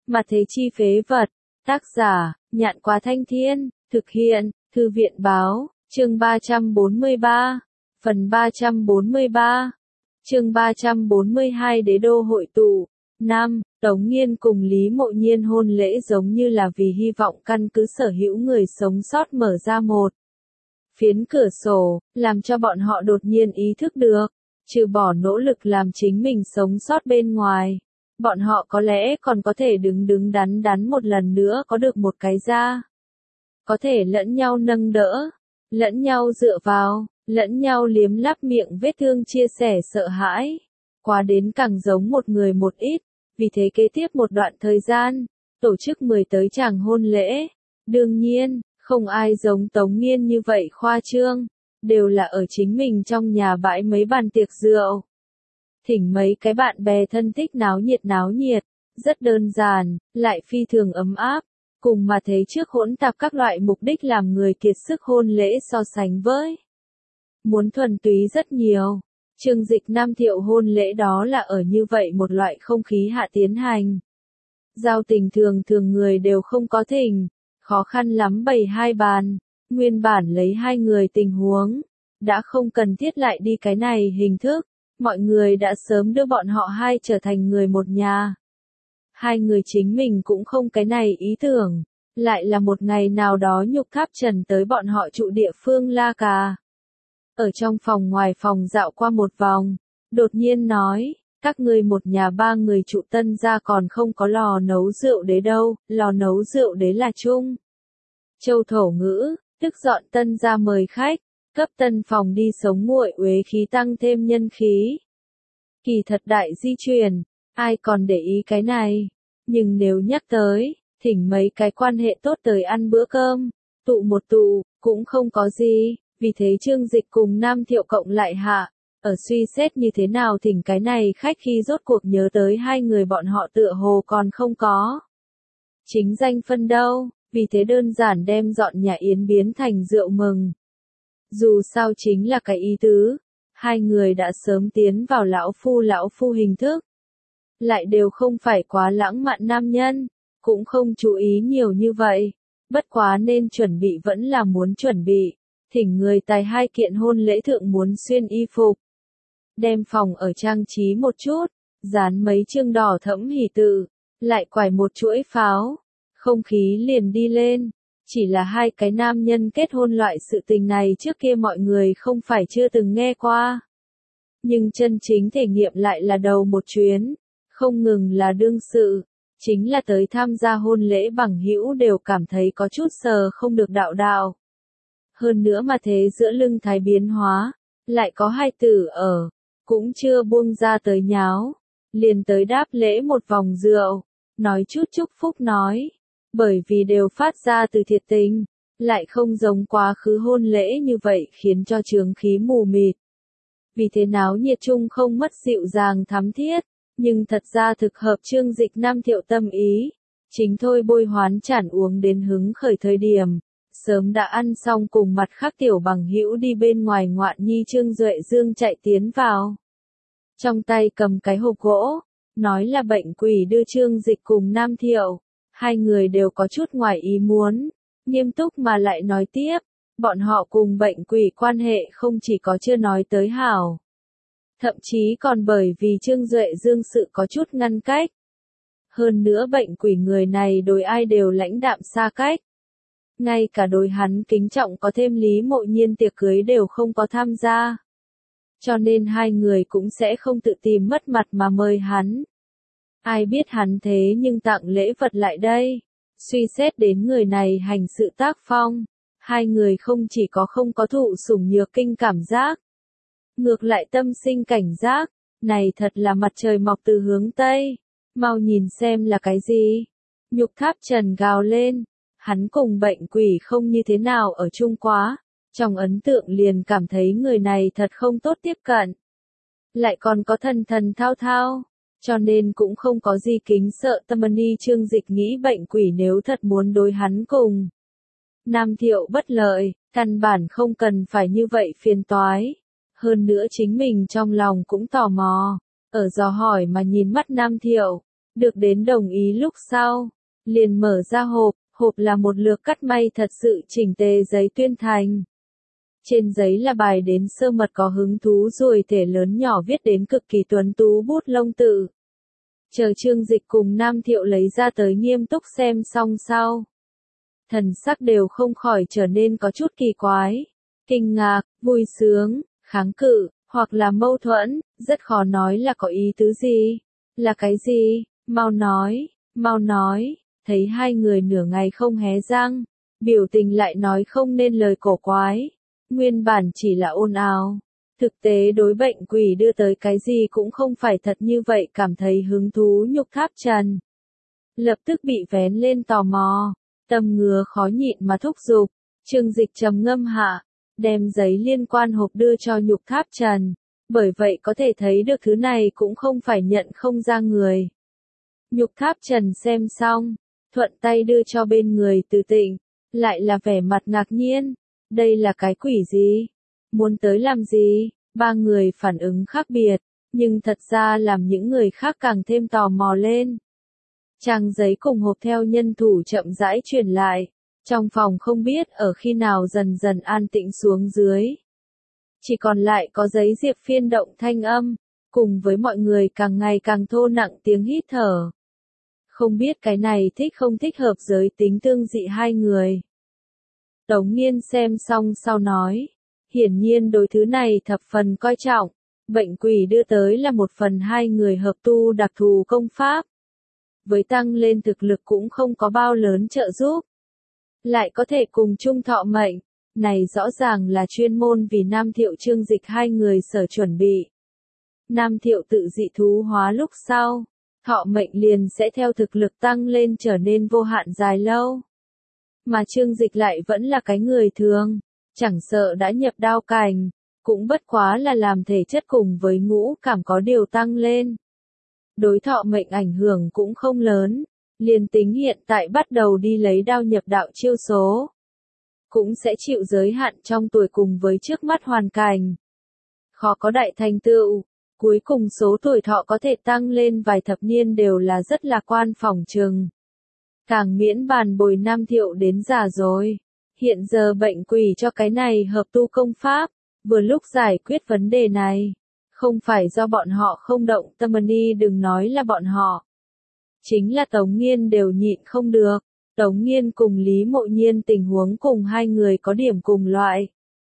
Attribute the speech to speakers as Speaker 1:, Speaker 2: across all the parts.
Speaker 1: Mà thế chi phế vật. Tác giả, Nhạn Quá Thanh Thiên, thực hiện, Thư viện báo, chương 343, phần 343, chương 342 Đế đô hội tụ. Nam, Tống Nghiên cùng Lý Mộ Nhiên hôn lễ giống như là vì hy vọng căn cứ sở hữu người sống sót mở ra một phiến cửa sổ, làm cho bọn họ đột nhiên ý thức được, trừ bỏ nỗ lực làm chính mình sống sót bên ngoài, bọn họ có lẽ còn có thể đứng đắn một lần nữa có được một cái ra. Có thể lẫn nhau nâng đỡ, lẫn nhau dựa vào, lẫn nhau liếm láp miệng vết thương chia sẻ sợ hãi. Quá đến càng giống một người một ít, vì thế kế tiếp một đoạn thời gian, tổ chức 10 tới chàng hôn lễ. Đương nhiên, không ai giống Tống Nghiên như vậy khoa trương, đều là ở chính mình trong nhà bãi mấy bàn tiệc rượu. Thỉnh mấy cái bạn bè thân thích náo nhiệt, rất đơn giản, lại phi thường ấm áp, cùng mà thế trước hỗn tạp các loại mục đích làm người kiệt sức hôn lễ so sánh với. Muốn thuần túy rất nhiều. Trương Dịch Nam Thiệu hôn lễ đó là ở như vậy một loại không khí hạ tiến hành. Giao tình thường người đều không có thỉnh, khó khăn lắm bày hai bàn, nguyên bản lấy hai người tình huống, đã không cần thiết lại đi cái này hình thức, mọi người đã sớm đưa bọn họ hai trở thành người một nhà. Hai người chính mình cũng không cái này ý tưởng, lại là một ngày nào đó Nhục Tháp Trần tới bọn họ trụ địa phương La Cà. Ở trong phòng ngoài phòng dạo qua một vòng, đột nhiên nói, các ngươi một nhà ba người trụ Tân gia còn không có lò nấu rượu đế đâu, lò nấu rượu đế là chung. Châu thổ ngữ, tức dọn Tân gia mời khách, cấp tân phòng đi sống nguội uế khí tăng thêm nhân khí. Kỳ thật đại di truyền, ai còn để ý cái này, nhưng nếu nhắc tới, thỉnh mấy cái quan hệ tốt tới ăn bữa cơm, tụ một tụ, cũng không có gì. Vì thế Trương Dịch cùng Nam Thiệu cộng lại hạ, ở suy xét như thế nào thỉnh cái này khách khi rốt cuộc nhớ tới hai người bọn họ tựa hồ còn không có. Chính danh phân đâu, vì thế đơn giản đem dọn nhà yến biến thành rượu mừng. Dù sao chính là cái ý tứ, hai người đã sớm tiến vào lão phu hình thức. Lại đều không phải quá lãng mạn nam nhân, cũng không chú ý nhiều như vậy, bất quá nên chuẩn bị vẫn là muốn chuẩn bị. Thỉnh người tài hai kiện hôn lễ thượng muốn xuyên y phục. Đem phòng ở trang trí một chút, dán mấy chương đỏ thẫm hỷ tự, lại quải một chuỗi pháo, không khí liền đi lên. Chỉ là hai cái nam nhân kết hôn loại sự tình này trước kia mọi người không phải chưa từng nghe qua. Nhưng chân chính thể nghiệm lại là đầu một chuyến, không ngừng là đương sự, chính là tới tham gia hôn lễ bằng hữu đều cảm thấy có chút sờ không được đạo. Hơn nữa mà thế giữa lưng thái biến hóa, lại có hai tử ở, cũng chưa buông ra tới nháo, liền tới đáp lễ một vòng rượu, nói chút chúc phúc nói, bởi vì đều phát ra từ thiệt tình, lại không giống quá khứ hôn lễ như vậy khiến cho chướng khí mù mịt. Vì thế náo nhiệt chung không mất dịu dàng thắm thiết, nhưng thật ra thực hợp Trương Dịch Nam Thiệu tâm ý, chính thôi bôi hoán chản uống đến hứng khởi thời điểm. Sớm đã ăn xong cùng mặt khác tiểu bằng hữu đi bên ngoài ngoạn nhi Trương Duệ Dương chạy tiến vào. Trong tay cầm cái hộp gỗ, nói là bệnh quỷ đưa Trương Dịch cùng Nam Thiệu. Hai người đều có chút ngoài ý muốn, nghiêm túc mà lại nói tiếp, bọn họ cùng bệnh quỷ quan hệ không chỉ có chưa nói tới hảo. Thậm chí còn bởi vì Trương Duệ Dương sự có chút ngăn cách. Hơn nữa bệnh quỷ người này đối ai đều lãnh đạm xa cách. Ngay cả đối hắn kính trọng có thêm Lý Mộ Nhiên tiệc cưới đều không có tham gia. Cho nên hai người cũng sẽ không tự tìm mất mặt mà mời hắn. Ai biết hắn thế nhưng tặng lễ vật lại đây. Suy xét đến người này hành sự tác phong, hai người không chỉ có không có thụ sủng nhược kinh cảm giác. Ngược lại tâm sinh cảnh giác, này thật là mặt trời mọc từ hướng Tây. Mau nhìn xem là cái gì. Nhục Tháp Trần gào lên. Hắn cùng bệnh quỷ không như thế nào ở chung quá, trong ấn tượng liền cảm thấy người này thật không tốt tiếp cận. Lại còn có thần thao, cho nên cũng không có gì kính sợ tâm ni Trương Dịch nghĩ bệnh quỷ nếu thật muốn đối hắn cùng. Nam Thiệu bất lợi, căn bản không cần phải như vậy phiền toái. Hơn nữa chính mình trong lòng cũng tò mò, ở dò hỏi mà nhìn mắt Nam Thiệu, Được đến đồng ý lúc sau, liền mở ra hộp, hộp là một lược cắt may thật sự chỉnh tề giấy tuyên thành. Trên giấy là bài đến sơ mật có hứng thú rồi thể lớn nhỏ viết đến cực kỳ tuấn tú bút lông tự. Chờ Trương Dịch cùng Nam Thiệu lấy ra tới nghiêm túc xem xong sau. Thần sắc đều không khỏi trở nên có chút kỳ quái, kinh ngạc, vui sướng, kháng cự, hoặc là mâu thuẫn, rất khó nói là có ý tứ gì, là cái gì, mau nói, thấy hai người nửa ngày không hé răng, biểu tình lại nói không nên lời cổ quái, nguyên bản chỉ là ồn ào. Thực tế đối bệnh quỷ đưa tới cái gì cũng không phải thật như vậy cảm thấy hứng thú Nhục Tháp Trần. Lập tức bị vén lên tò mò, tâm ngứa khó nhịn mà thúc giục, Trương Dịch trầm ngâm hạ, đem giấy liên quan hộp đưa cho Nhục Tháp Trần, bởi vậy có thể thấy được thứ này cũng không phải nhận không ra người. Nhục Tháp Trần xem xong, thuận tay đưa cho bên người Từ Tịnh, lại là vẻ mặt ngạc nhiên, đây là cái quỷ gì? Muốn tới làm gì? Ba người phản ứng khác biệt, nhưng thật ra làm những người khác càng thêm tò mò lên. Trang giấy cùng hộp theo nhân thủ chậm rãi truyền lại, trong phòng không biết ở khi nào dần dần an tĩnh xuống dưới. Chỉ còn lại có giấy diệp phiên động thanh âm, cùng với mọi người càng ngày càng thô nặng tiếng hít thở. Không biết cái này thích không thích hợp giới tính tương dị hai người. Tống Niên xem xong sau nói, hiển nhiên đối thứ này thập phần coi trọng, bệnh quỷ đưa tới là một phần hai người hợp tu đặc thù công pháp. Với tăng lên thực lực cũng không có bao lớn trợ giúp. Lại có thể cùng chung thọ mệnh, này rõ ràng là chuyên môn vì Nam Thiệu Trương Dịch hai người sở chuẩn bị. Nam Thiệu tự dị thú hóa lúc sau, thọ mệnh liền sẽ theo thực lực tăng lên trở nên vô hạn dài lâu. Mà Trương Dịch lại vẫn là cái người thường, chẳng sợ đã nhập đao cảnh, cũng bất quá là làm thể chất cùng với ngũ cảm có điều tăng lên. Đối thọ mệnh ảnh hưởng cũng không lớn, liền tính hiện tại bắt đầu đi lấy đao nhập đạo chiêu số. Cũng sẽ chịu giới hạn trong tuổi cùng với trước mắt hoàn cảnh. Khó có đại thành tựu, cuối cùng số tuổi thọ có thể tăng lên vài thập niên đều là rất lạc quan phỏng chừng. Càng miễn bàn bồi Nam Thiệu đến già rồi. Hiện giờ bệnh quỷ cho cái này hợp tu công pháp, vừa lúc giải quyết vấn đề này. Không phải do bọn họ không động tâm ni đừng nói là bọn họ. Chính là Tống Nghiên đều nhịn không được. Tống Nghiên cùng Lý Mộ Nhiên tình huống cùng hai người có điểm cùng loại.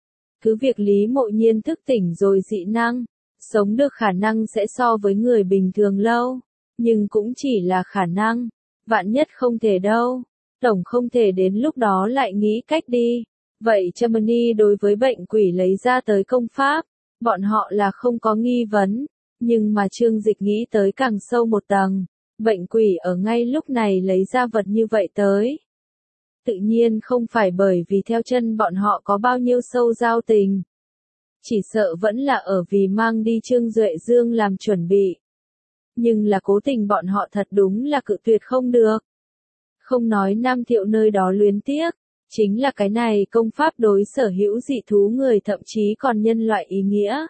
Speaker 1: Cứ việc Lý Mộ Nhiên thức tỉnh rồi dị năng, sống được khả năng sẽ so với người bình thường lâu, nhưng cũng chỉ là khả năng, vạn nhất không thể đâu. Tổng không thể đến lúc đó lại nghĩ cách đi. Vậy Germany đối với bệnh quỷ lấy ra tới công pháp, bọn họ là không có nghi vấn, nhưng mà Trương Dịch nghĩ tới càng sâu một tầng, bệnh quỷ ở ngay lúc này lấy ra vật như vậy tới. Tự nhiên không phải bởi vì theo chân bọn họ có bao nhiêu sâu giao tình. Chỉ sợ vẫn là ở vì mang đi Trương Duệ Dương làm chuẩn bị. Nhưng là cố tình bọn họ thật đúng là cự tuyệt không được. Không nói Nam Thiệu nơi đó luyến tiếc, chính là cái này công pháp đối sở hữu dị thú người thậm chí còn nhân loại ý nghĩa.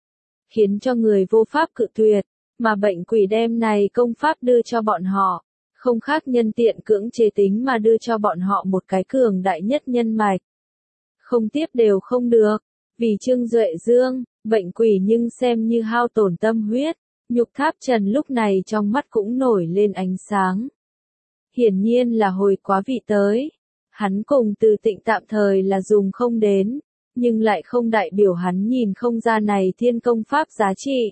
Speaker 1: Khiến cho người vô pháp cự tuyệt, mà bệnh quỷ đem này công pháp đưa cho bọn họ, không khác nhân tiện cưỡng chế tính mà đưa cho bọn họ một cái cường đại nhất nhân mạch. Không tiếp đều không được, vì Trương Duệ Dương, bệnh quỷ nhưng xem như hao tổn tâm huyết, Nhục Tháp Trần lúc này trong mắt cũng nổi lên ánh sáng. Hiển nhiên là hồi quá vị tới. Hắn cùng Từ Tịnh tạm thời là dùng không đến, nhưng lại không đại biểu hắn nhìn không ra này thiên công pháp giá trị.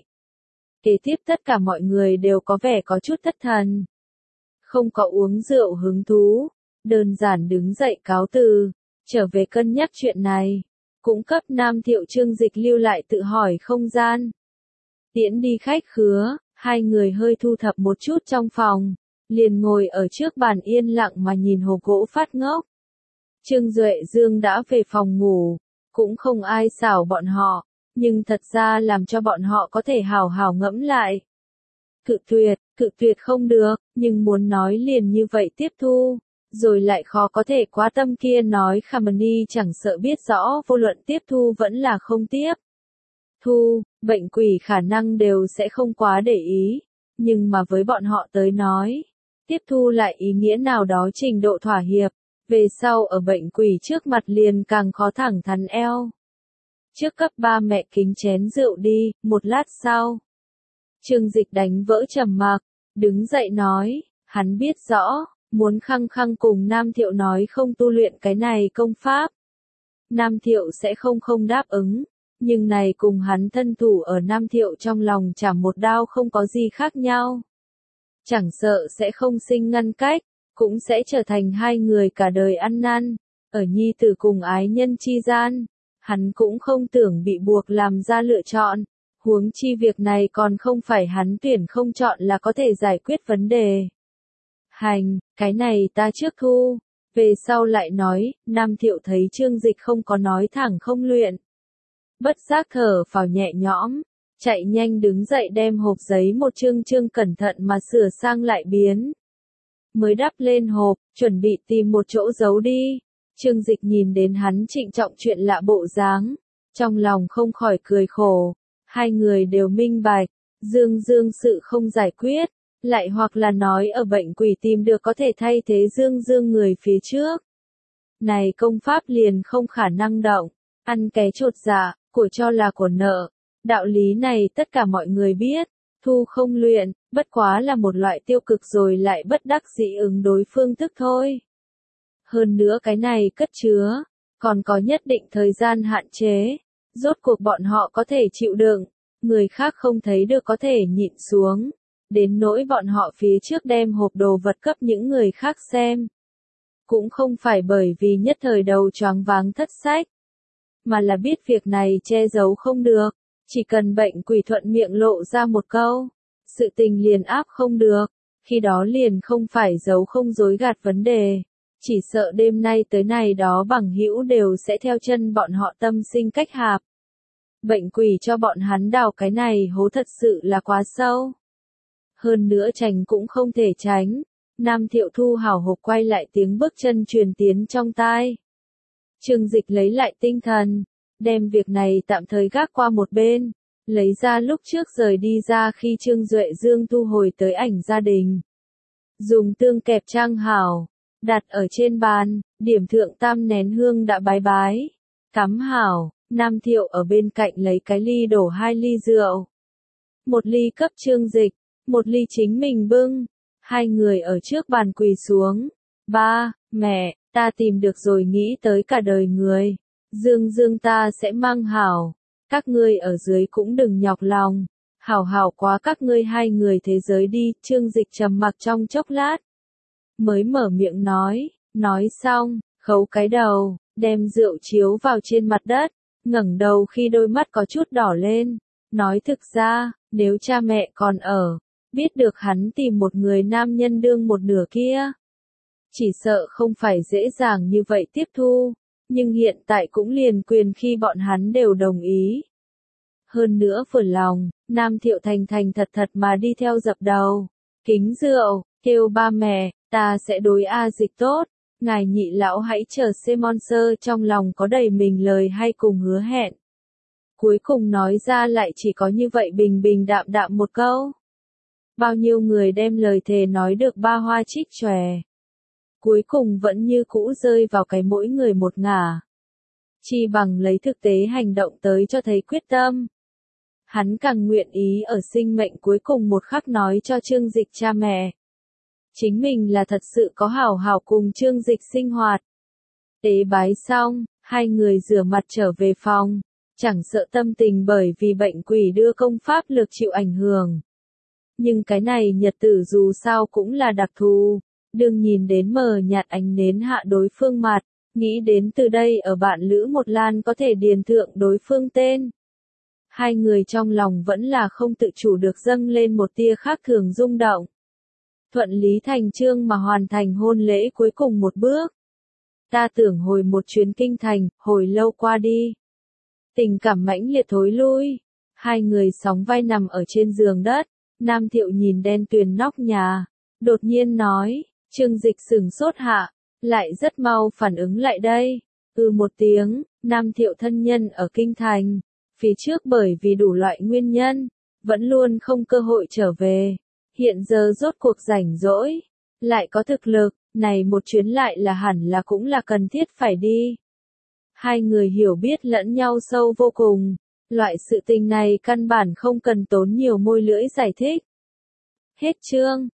Speaker 1: Kế tiếp tất cả mọi người đều có vẻ có chút thất thần. Không có uống rượu hứng thú, đơn giản đứng dậy cáo từ, trở về cân nhắc chuyện này. Cũng cấp Nam Thiệu Trương Dịch lưu lại tự hỏi không gian. Tiễn đi khách khứa, hai người hơi thu thập một chút trong phòng, liền ngồi ở trước bàn yên lặng mà nhìn hồ gỗ phát ngốc. Trương Duệ Dương đã về phòng ngủ, cũng không ai xảo bọn họ, nhưng thật ra làm cho bọn họ có thể hào hào ngẫm lại. Cự tuyệt không được, nhưng muốn nói liền như vậy tiếp thu, rồi lại khó có thể quá tâm kia nói Khamani chẳng sợ biết rõ vô luận tiếp thu vẫn là không tiếp. Thu, bệnh quỷ khả năng đều sẽ không quá để ý, nhưng mà với bọn họ tới nói, tiếp thu lại ý nghĩa nào đó trình độ thỏa hiệp, về sau ở bệnh quỷ trước mặt liền càng khó thẳng thắn eo. Trước cấp ba mẹ kính chén rượu đi, một lát sau. Trương Dịch đánh vỡ trầm mặc, đứng dậy nói, hắn biết rõ, muốn khăng khăng cùng Nam Thiệu nói không tu luyện cái này công pháp. Nam Thiệu sẽ không đáp ứng, nhưng này cùng hắn thân thủ ở Nam Thiệu trong lòng chảm một đao không có gì khác nhau. Chẳng sợ sẽ không sinh ngăn cách, cũng sẽ trở thành hai người cả đời ăn năn, ở nhi tử cùng ái nhân chi gian, hắn cũng không tưởng bị buộc làm ra lựa chọn, huống chi việc này còn không phải hắn tuyển không chọn là có thể giải quyết vấn đề. Hành, cái này ta trước thu, về sau lại nói, Nam Thiệu thấy Trương Dịch không có nói thẳng không luyện. Bất giác thở phào nhẹ nhõm, chạy nhanh đứng dậy đem hộp giấy một chương cẩn thận mà sửa sang lại biến. Mới đắp lên hộp, chuẩn bị tìm một chỗ giấu đi. Trương Dịch nhìn đến hắn trịnh trọng chuyện lạ bộ dáng, trong lòng không khỏi cười khổ. Hai người đều minh bạch, Dương sự không giải quyết, lại hoặc là nói ở bệnh quỷ tìm được có thể thay thế Dương người phía trước. Này công pháp liền không khả năng động, ăn cái chột dạ, của cho là của nợ. Đạo lý này tất cả mọi người biết, thu không luyện, bất quá là một loại tiêu cực rồi lại bất đắc dĩ ứng đối phương thức thôi. Hơn nữa cái này cất chứa, còn có nhất định thời gian hạn chế, rốt cuộc bọn họ có thể chịu đựng, người khác không thấy được có thể nhịn xuống, đến nỗi bọn họ phía trước đem hộp đồ vật cấp những người khác xem. Cũng không phải bởi vì nhất thời đầu choáng váng thất sách, mà là biết việc này che giấu không được, chỉ cần bệnh quỷ thuận miệng lộ ra một câu, sự tình liền áp không được, khi đó liền không phải giấu không dối gạt vấn đề, chỉ sợ đêm nay tới này đó bằng hữu đều sẽ theo chân bọn họ tâm sinh cách hạp. Bệnh quỷ cho bọn hắn đào cái này hố thật sự là quá sâu. Hơn nữa tránh cũng không thể tránh, Nam Thiệu thu hảo hộp quay lại tiếng bước chân truyền tiến trong tai. Trương Dịch lấy lại tinh thần, đem việc này tạm thời gác qua một bên, lấy ra lúc trước rời đi ra khi Trương Duệ Dương thu hồi tới ảnh gia đình. Dùng tương kẹp trang hảo, đặt ở trên bàn, điểm thượng tam nén hương đã bái, cắm hảo, Nam Thiệu ở bên cạnh lấy cái ly đổ 2 ly rượu. Một ly cấp Trương Dịch, một ly chính mình bưng, hai người ở trước bàn quỳ xuống. Ba, mẹ, ta tìm được rồi nghĩ tới cả đời người. Dương ta sẽ mang hảo, các ngươi ở dưới cũng đừng nhọc lòng, hảo hảo quá các ngươi hai người thế giới đi. Trương Dịch trầm mặc trong chốc lát, mới mở miệng nói xong, khấu cái đầu, đem rượu chiếu vào trên mặt đất, ngẩng đầu khi đôi mắt có chút đỏ lên, nói thực ra, nếu cha mẹ còn ở, biết được hắn tìm một người nam nhân đương một nửa kia, chỉ sợ không phải dễ dàng như vậy tiếp thu, nhưng hiện tại cũng liền quyền khi bọn hắn đều đồng ý. Hơn nữa vừa lòng, Nam Thiệu thành thật mà đi theo dập đầu, kính rượu, kêu ba mẹ, ta sẽ đối A Dịch tốt, ngài nhị lão hãy chờ Simon Sơ trong lòng có đầy mình lời hay cùng hứa hẹn. Cuối cùng nói ra lại chỉ có như vậy bình đạm một câu. Bao nhiêu người đem lời thề nói được ba hoa trích chòe. Cuối cùng vẫn như cũ rơi vào cái mỗi người một ngả. Chi bằng lấy thực tế hành động tới cho thấy quyết tâm. Hắn càng nguyện ý ở sinh mệnh cuối cùng một khắc nói cho Trương Dịch cha mẹ. Chính mình là thật sự có hảo hảo cùng Trương Dịch sinh hoạt. Tế bái xong, hai người rửa mặt trở về phòng, chẳng sợ tâm tình bởi vì bệnh quỷ đưa công pháp lực chịu ảnh hưởng. Nhưng cái này nhật tử dù sao cũng là đặc thù, đừng nhìn đến mờ nhạt ánh nến hạ đối phương mặt, nghĩ đến từ đây ở bạn lữ một lan có thể điền thượng đối phương tên. Hai người trong lòng vẫn là không tự chủ được dâng lên một tia khác thường rung động. Thuận lý thành chương mà hoàn thành hôn lễ cuối cùng một bước. Ta tưởng hồi một chuyến kinh thành, hồi lâu qua đi. Tình cảm mãnh liệt thối lui. Hai người sóng vai nằm ở trên giường đất. Nam Thiệu nhìn đen tuyền nóc nhà. Đột nhiên nói, Trương Dịch sửng sốt hạ. Lại rất mau phản ứng lại đây. Một tiếng, Nam Thiệu thân nhân ở kinh thành. Phía trước bởi vì đủ loại nguyên nhân, vẫn luôn không cơ hội trở về. hiện giờ rốt cuộc rảnh rỗi, lại có thực lực, này một chuyến lại là hẳn là cũng là cần thiết phải đi. Hai người hiểu biết lẫn nhau sâu vô cùng, loại sự tình này căn bản không cần tốn nhiều môi lưỡi giải thích. Hết chương.